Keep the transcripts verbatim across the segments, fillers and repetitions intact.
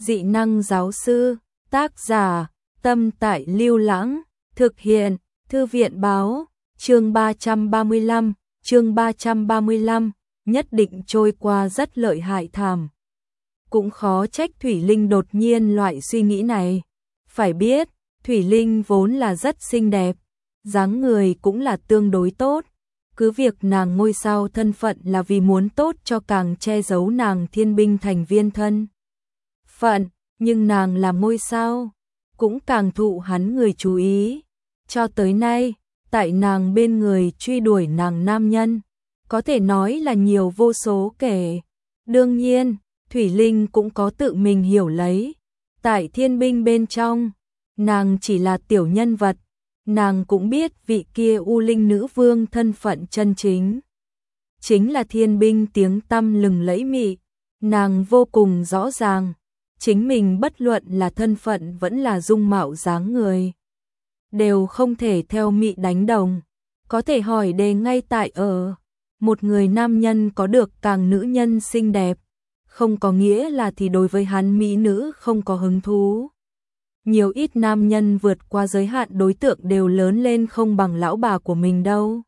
Dị năng giáo sư, tác giả, Tâm Tại Lưu Lãng, thực hiện, Thư viện báo, chương ba trăm ba mươi lăm, chương ba trăm ba mươi lăm, nhất định trôi qua rất lợi hại thảm. Cũng khó trách Thủy Linh đột nhiên loại suy nghĩ này. Phải biết, Thủy Linh vốn là rất xinh đẹp, dáng người cũng là tương đối tốt. Cứ việc nàng ngôi sao thân phận là vì muốn tốt cho càng che giấu nàng thiên binh thành viên thân phận, nhưng nàng làm ngôi sao, cũng càng thụ hắn người chú ý. Cho tới nay, tại nàng bên người truy đuổi nàng nam nhân, có thể nói là nhiều vô số kể. Đương nhiên, Thủy Linh cũng có tự mình hiểu lấy. Tại thiên binh bên trong, nàng chỉ là tiểu nhân vật. Nàng cũng biết vị kia U Linh nữ vương thân phận chân chính chính là thiên binh tiếng tăm lừng lẫy mị. Nàng vô cùng rõ ràng, chính mình bất luận là thân phận vẫn là dung mạo dáng người, đều không thể theo mị đánh đồng. Có thể hỏi đề ngay tại ở, một người nam nhân có được càng nữ nhân xinh đẹp, không có nghĩa là thì đối với hắn mỹ nữ không có hứng thú. Nhiều ít nam nhân vượt qua giới hạn đối tượng đều lớn lên không bằng lão bà của mình đâu.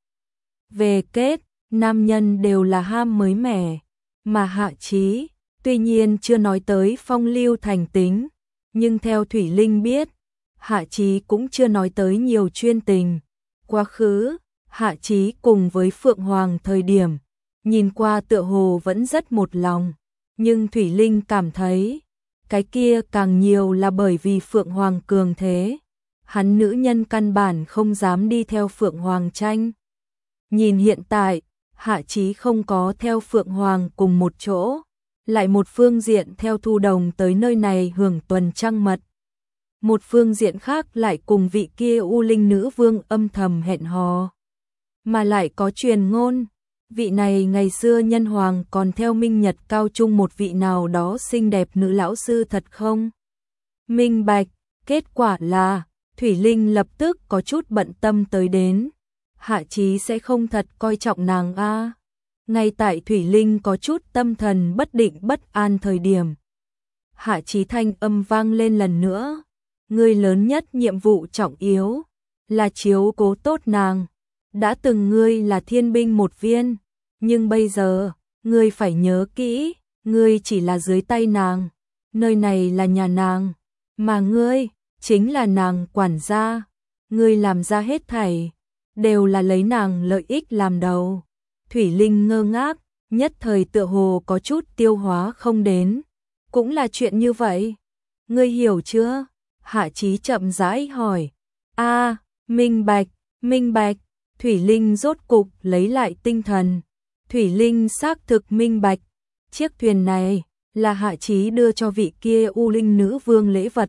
Về kết, nam nhân đều là ham mới mẻ, mà Hạ Chí, tuy nhiên chưa nói tới phong lưu thành tính, nhưng theo Thủy Linh biết, Hạ Chí cũng chưa nói tới nhiều chuyên tình. Quá khứ, Hạ Chí cùng với Phượng Hoàng thời điểm, nhìn qua tựa hồ vẫn rất một lòng, nhưng Thủy Linh cảm thấy, cái kia càng nhiều là bởi vì Phượng Hoàng cường thế. Hắn nữ nhân căn bản không dám đi theo Phượng Hoàng tranh. Nhìn hiện tại, Hạ Chí không có theo Phượng Hoàng cùng một chỗ, lại một phương diện theo Thu Đồng tới nơi này hưởng tuần trăng mật. Một phương diện khác lại cùng vị kia U Linh nữ vương âm thầm hẹn hò. Mà lại có truyền ngôn, vị này ngày xưa nhân hoàng còn theo Minh Nhật cao trung một vị nào đó xinh đẹp nữ lão sư thật không? Minh bạch, kết quả là, Thủy Linh lập tức có chút bận tâm tới đến. Hạ Chí sẽ không thật coi trọng nàng a. À. Ngay tại Thủy Linh có chút tâm thần bất định bất an thời điểm, Hạ Chí thanh âm vang lên lần nữa. Ngươi lớn nhất nhiệm vụ trọng yếu là chiếu cố tốt nàng. Đã từng ngươi là thiên binh một viên, nhưng bây giờ, ngươi phải nhớ kỹ, ngươi chỉ là dưới tay nàng, nơi này là nhà nàng, mà ngươi chính là nàng quản gia. Ngươi làm ra hết thảy đều là lấy nàng lợi ích làm đầu. Thủy Linh ngơ ngác, nhất thời tựa hồ có chút tiêu hóa không đến. Cũng là chuyện như vậy, ngươi hiểu chưa? Hạ Chí chậm rãi hỏi. A, à, minh bạch, minh bạch. Thủy Linh rốt cục lấy lại tinh thần. Thủy Linh xác thực minh bạch, chiếc thuyền này là Hạ Chí đưa cho vị kia U Linh nữ vương lễ vật.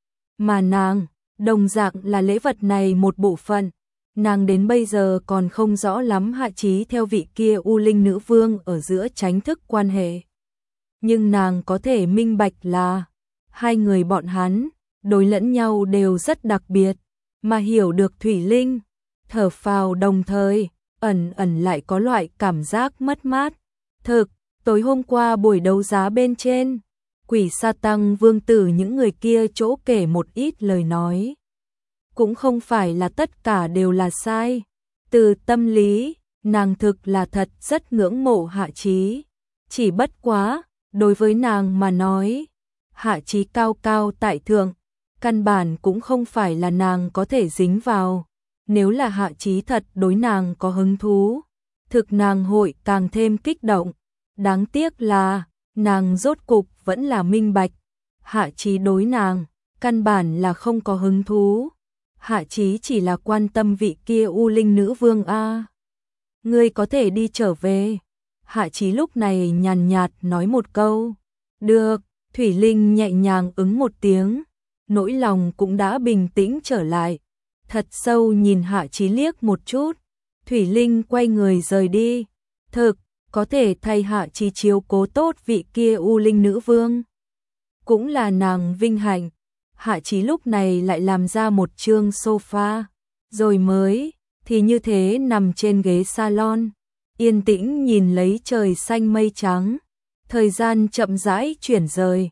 Mà nàng, đồng dạng là lễ vật này một bộ phận. Nàng đến bây giờ còn không rõ lắm Hạ Chí theo vị kia U Linh nữ vương ở giữa tránh thức quan hệ. Nhưng nàng có thể minh bạch là, hai người bọn hắn, đối lẫn nhau đều rất đặc biệt, mà hiểu được Thủy Linh, thở phào đồng thời, ẩn ẩn lại có loại cảm giác mất mát. Thực, tối hôm qua buổi đấu giá bên trên, Quỷ Sa Tăng vương tử những người kia chỗ kể một ít lời nói. Cũng không phải là tất cả đều là sai. Từ tâm lý, nàng thực là thật rất ngưỡng mộ Hạ Chí. Chỉ bất quá, đối với nàng mà nói, Hạ Chí cao cao tại thượng, căn bản cũng không phải là nàng có thể dính vào. Nếu là Hạ Chí thật đối nàng có hứng thú, thực nàng hội càng thêm kích động. Đáng tiếc là, nàng rốt cục vẫn là minh bạch. Hạ Chí đối nàng, căn bản là không có hứng thú. Hạ Chí chỉ là quan tâm vị kia U Linh nữ vương a. Ngươi có thể đi trở về. Hạ Chí lúc này nhàn nhạt nói một câu. Được, Thủy Linh nhẹ nhàng ứng một tiếng. Nỗi lòng cũng đã bình tĩnh trở lại. Thật sâu nhìn Hạ Chí liếc một chút, Thủy Linh quay người rời đi. Thực, có thể thay Hạ Chí chiếu cố tốt vị kia U Linh nữ vương, cũng là nàng vinh hạnh. Hạ Chí lúc này lại làm ra một chương sofa, rồi mới, thì như thế nằm trên ghế salon, yên tĩnh nhìn lấy trời xanh mây trắng. Thời gian chậm rãi chuyển rời,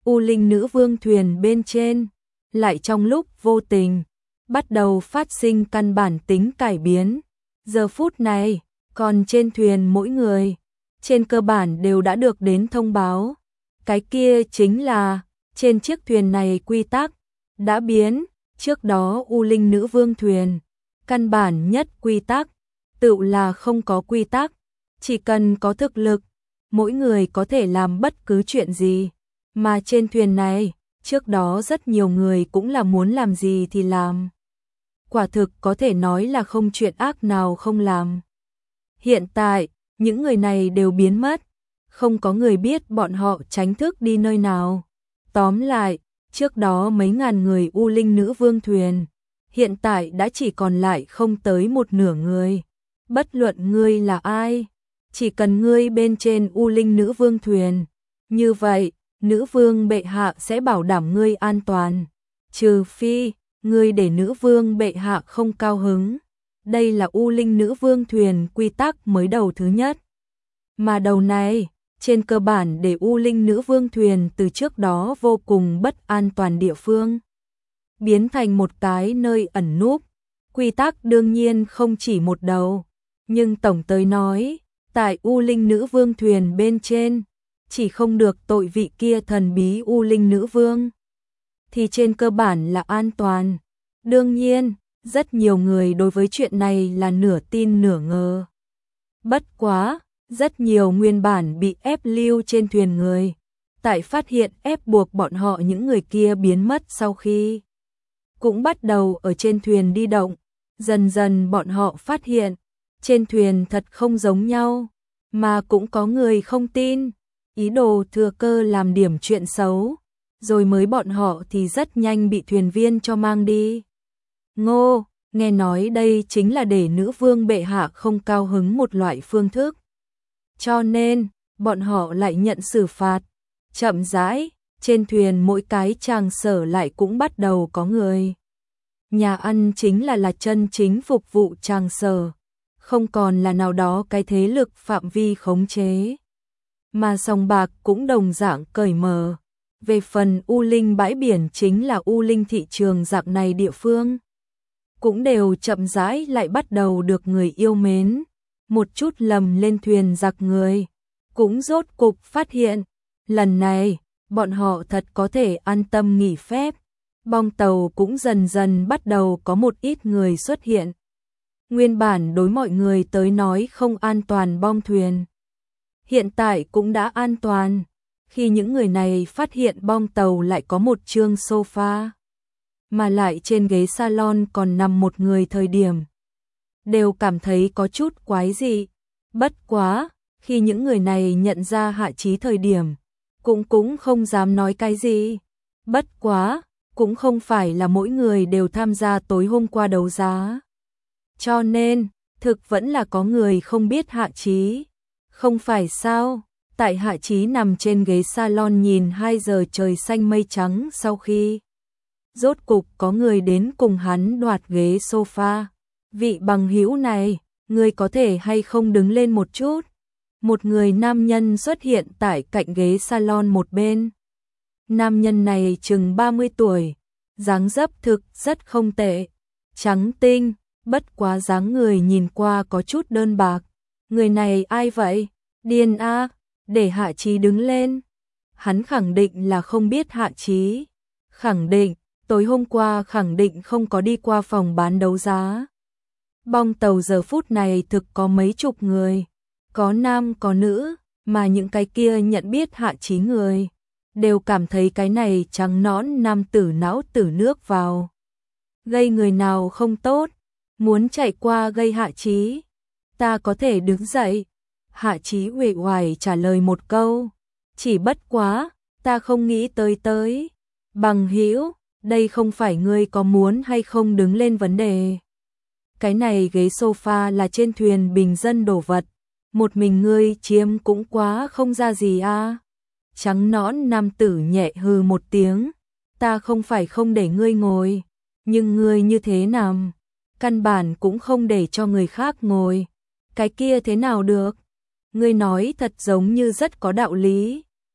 U Linh Nữ Vương thuyền bên trên, lại trong lúc vô tình, bắt đầu phát sinh căn bản tính cải biến. Giờ phút này, còn trên thuyền mỗi người, trên cơ bản đều đã được đến thông báo. Cái kia chính là, trên chiếc thuyền này quy tắc đã biến, trước đó U Linh Nữ Vương thuyền, căn bản nhất quy tắc, tự là không có quy tắc, chỉ cần có thực lực, mỗi người có thể làm bất cứ chuyện gì. Mà trên thuyền này, trước đó rất nhiều người cũng là muốn làm gì thì làm. Quả thực có thể nói là không chuyện ác nào không làm. Hiện tại, những người này đều biến mất, không có người biết bọn họ tránh thức đi nơi nào. Tóm lại, trước đó mấy ngàn người U Linh Nữ Vương thuyền, hiện tại đã chỉ còn lại không tới một nửa người. Bất luận ngươi là ai, chỉ cần ngươi bên trên U Linh Nữ Vương thuyền, như vậy, Nữ Vương bệ hạ sẽ bảo đảm ngươi an toàn. Trừ phi, ngươi để Nữ Vương bệ hạ không cao hứng. Đây là U Linh Nữ Vương thuyền quy tắc mới đầu thứ nhất. Mà đầu này, trên cơ bản để U Linh Nữ Vương thuyền từ trước đó vô cùng bất an toàn địa phương, biến thành một cái nơi ẩn núp. Quy tắc đương nhiên không chỉ một đầu, nhưng tổng tới nói, tại U Linh Nữ Vương thuyền bên trên, chỉ không được tội vị kia thần bí U Linh Nữ Vương, thì trên cơ bản là an toàn. Đương nhiên, rất nhiều người đối với chuyện này là nửa tin nửa ngờ. Bất quá, rất nhiều nguyên bản bị ép lưu trên thuyền người, tại phát hiện ép buộc bọn họ những người kia biến mất sau khi, cũng bắt đầu ở trên thuyền đi động. Dần dần bọn họ phát hiện, trên thuyền thật không giống nhau, mà cũng có người không tin, ý đồ thừa cơ làm điểm chuyện xấu, rồi mới bọn họ thì rất nhanh bị thuyền viên cho mang đi. Ngô, nghe nói đây chính là để Nữ Vương bệ hạ không cao hứng một loại phương thức. Cho nên, bọn họ lại nhận xử phạt. Chậm rãi, trên thuyền mỗi cái tràng sở lại cũng bắt đầu có người. Nhà ăn chính là là chân chính phục vụ tràng sở, không còn là nào đó cái thế lực phạm vi khống chế. Mà sòng bạc cũng đồng dạng cởi mở. Về phần U Linh bãi biển chính là U Linh thị trường dạng này địa phương, cũng đều chậm rãi lại bắt đầu được người yêu mến. Một chút lầm lên thuyền giặc người, cũng rốt cục phát hiện, lần này, bọn họ thật có thể an tâm nghỉ phép. Bong tàu cũng dần dần bắt đầu có một ít người xuất hiện. Nguyên bản đối mọi người tới nói không an toàn bong thuyền, hiện tại cũng đã an toàn, khi những người này phát hiện bong tàu lại có một chương sofa, mà lại trên ghế salon còn nằm một người thời điểm, đều cảm thấy có chút quái dị. Bất quá, khi những người này nhận ra Hạ Chí thời điểm, cũng cũng không dám nói cái gì. Bất quá, cũng không phải là mỗi người đều tham gia tối hôm qua đấu giá. Cho nên, thực vẫn là có người không biết Hạ Chí. Không phải sao, tại Hạ Chí nằm trên ghế salon nhìn hai giờ trời xanh mây trắng sau khi, rốt cục có người đến cùng hắn đoạt ghế sofa. Vị bằng hữu này, người có thể hay không đứng lên một chút? Một người nam nhân xuất hiện tại cạnh ghế salon một bên. Nam nhân này chừng ba mươi tuổi, dáng dấp thực rất không tệ, trắng tinh, bất quá dáng người nhìn qua có chút đơn bạc. Người này ai vậy? Điên a, để Hạ Chí đứng lên. Hắn khẳng định là không biết Hạ Chí. Khẳng định, tối hôm qua khẳng định không có đi qua phòng bán đấu giá. Bong tàu giờ phút này thực có mấy chục người, có nam có nữ, mà những cái kia nhận biết Hạ Chí người, đều cảm thấy cái này trắng nõn nam tử não tử nước vào. Gây người nào không tốt, muốn chạy qua gây Hạ Chí. Ta có thể đứng dậy. Hạ Chí uể oải trả lời một câu, chỉ bất quá, ta không nghĩ tới tới. Bằng hữu, đây không phải ngươi có muốn hay không đứng lên vấn đề. Cái này ghế sofa là trên thuyền bình dân đồ vật, một mình ngươi chiếm cũng quá không ra gì a. À. Trắng nõn nam tử nhẹ hừ một tiếng, ta không phải không để ngươi ngồi, nhưng ngươi như thế nằm, căn bản cũng không để cho người khác ngồi. Cái kia thế nào được? Ngươi nói thật giống như rất có đạo lý.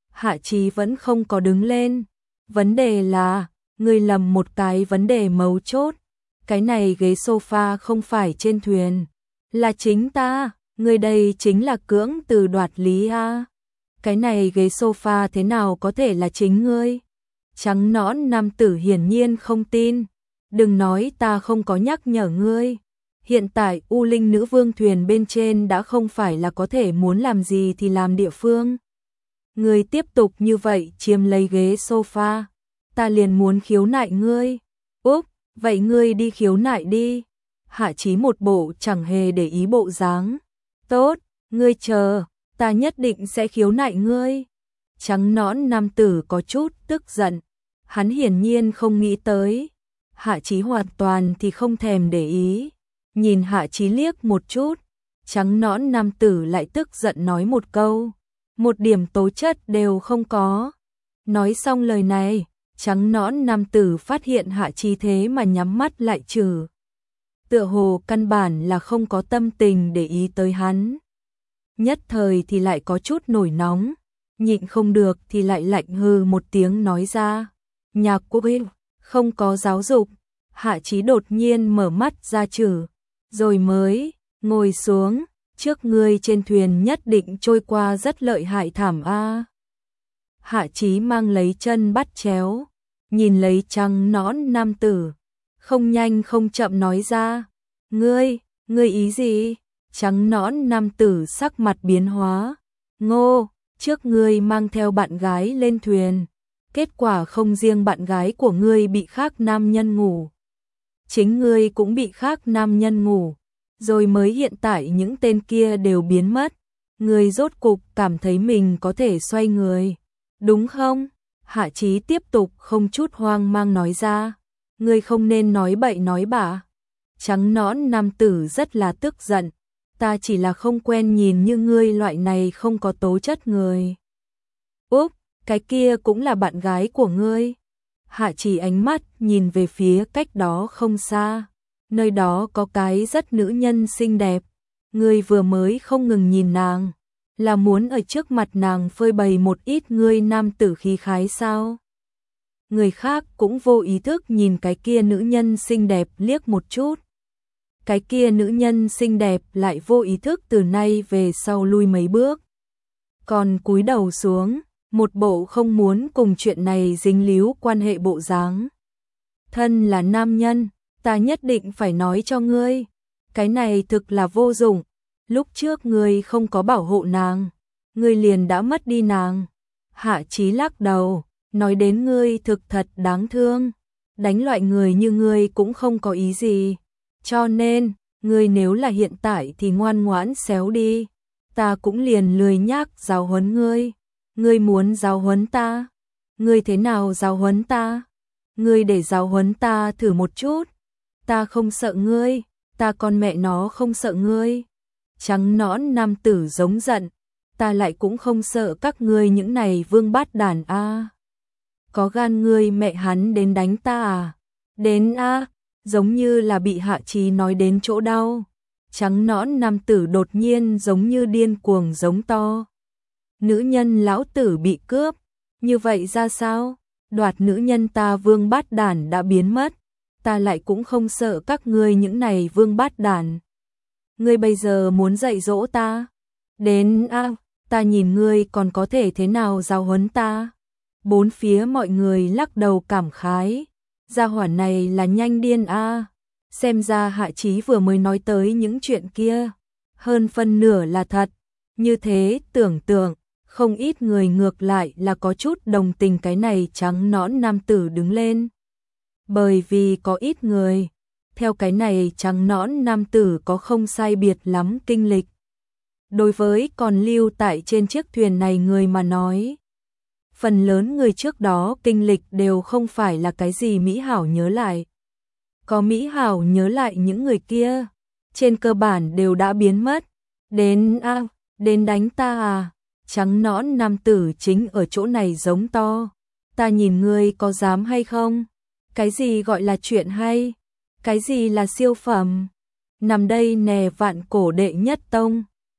Hạ Chí vẫn không có đứng lên. Vấn đề là, ngươi lầm một cái vấn đề mấu chốt. Cái này ghế sofa không phải trên thuyền, là chính ta, ngươi đây chính là cưỡng từ đoạt lý a. Cái này ghế sofa thế nào có thể là chính ngươi? Trắng nõn nam tử hiển nhiên không tin. Đừng nói ta không có nhắc nhở ngươi. Hiện tại U Linh nữ vương thuyền bên trên đã không phải là có thể muốn làm gì thì làm địa phương. Ngươi tiếp tục như vậy chiếm lấy ghế sofa, ta liền muốn khiếu nại ngươi. Úp, vậy ngươi đi khiếu nại đi. Hạ Chí một bộ chẳng hề để ý bộ dáng. Tốt, ngươi chờ, ta nhất định sẽ khiếu nại ngươi. Trắng nõn nam tử có chút tức giận. Hắn hiển nhiên không nghĩ tới. Hạ Chí hoàn toàn thì không thèm để ý. Nhìn Hạ Chí liếc một chút. Trắng nõn nam tử lại tức giận nói một câu. Một điểm tố chất đều không có. Nói xong lời này, trắng nõn nam tử phát hiện Hạ Chí thế mà nhắm mắt lại trừ. Tựa hồ căn bản là không có tâm tình để ý tới hắn. Nhất thời thì lại có chút nổi nóng, nhịn không được thì lại lạnh hừ một tiếng nói ra. Nhạc Quốc Hinh, không có giáo dục. Hạ Chí đột nhiên mở mắt ra trừ, rồi mới ngồi xuống. Trước ngươi trên thuyền nhất định trôi qua rất lợi hại thảm a. Hạ Chí mang lấy chân bắt chéo, nhìn lấy trắng nõn nam tử, không nhanh không chậm nói ra. Ngươi, ngươi ý gì? Trắng nõn nam tử sắc mặt biến hóa. Ngô, trước ngươi mang theo bạn gái lên thuyền, kết quả không riêng bạn gái của ngươi bị khác nam nhân ngủ, chính ngươi cũng bị khác nam nhân ngủ, rồi mới hiện tại những tên kia đều biến mất. Ngươi rốt cục cảm thấy mình có thể xoay người, đúng không? Hạ Chí tiếp tục không chút hoang mang nói ra. Ngươi không nên nói bậy nói bạ. Trắng nõn nam tử rất là tức giận. Ta chỉ là không quen nhìn như ngươi loại này không có tố chất người. Úp, cái kia cũng là bạn gái của ngươi. Hạ Chí ánh mắt nhìn về phía cách đó không xa. Nơi đó có cái rất nữ nhân xinh đẹp. Ngươi vừa mới không ngừng nhìn nàng, là muốn ở trước mặt nàng phơi bày một ít ngươi nam tử khí khái sao? Người khác cũng vô ý thức nhìn cái kia nữ nhân xinh đẹp liếc một chút. Cái kia nữ nhân xinh đẹp lại vô ý thức từ nay về sau lui mấy bước. Còn cúi đầu xuống, một bộ không muốn cùng chuyện này dính líu quan hệ bộ dáng. Thân là nam nhân, ta nhất định phải nói cho ngươi. Cái này thực là vô dụng. Lúc trước ngươi không có bảo hộ nàng, ngươi liền đã mất đi nàng. Hạ Chí lắc đầu, nói đến ngươi thực thật đáng thương. Đánh loại người như ngươi cũng không có ý gì. Cho nên, ngươi nếu là hiện tại thì ngoan ngoãn xéo đi. Ta cũng liền lười nhác giáo huấn ngươi. Ngươi muốn giáo huấn ta? Ngươi thế nào giáo huấn ta? Ngươi để giáo huấn ta thử một chút. Ta không sợ ngươi, ta con mẹ nó không sợ ngươi. Trắng nõn nam tử giống giận. Ta lại cũng không sợ các ngươi những này vương bát đàn a. À. Có gan ngươi mẹ hắn đến đánh ta à? Đến a, à, giống như là bị Hạ Chí nói đến chỗ đau. Trắng nõn nam tử đột nhiên giống như điên cuồng giống to. Nữ nhân lão tử bị cướp, như vậy ra sao? Đoạt nữ nhân ta vương bát đàn đã biến mất, ta lại cũng không sợ các ngươi những này vương bát đàn. Ngươi bây giờ muốn dạy dỗ ta? Đến a, à, ta nhìn ngươi còn có thể thế nào giáo huấn ta? Bốn phía mọi người lắc đầu cảm khái. Gia hỏa này là nhanh điên a. À. Xem ra Hạ Chí vừa mới nói tới những chuyện kia, hơn phân nửa là thật. Như thế tưởng tượng, không ít người ngược lại là có chút đồng tình cái này trắng nõn nam tử đứng lên. Bởi vì có ít người, theo cái này trắng nõn nam tử có không sai biệt lắm kinh lịch. Đối với còn lưu tại trên chiếc thuyền này người mà nói, phần lớn người trước đó kinh lịch đều không phải là cái gì mỹ hảo nhớ lại. Có mỹ hảo nhớ lại những người kia, trên cơ bản đều đã biến mất. Đến a, à, đến đánh ta à? Trắng nõn nam tử chính ở chỗ này giống to. Ta nhìn ngươi có dám hay không? Cái gì gọi là chuyện hay? Cái gì là siêu phẩm? Nằm đây nè vạn cổ đệ nhất tông,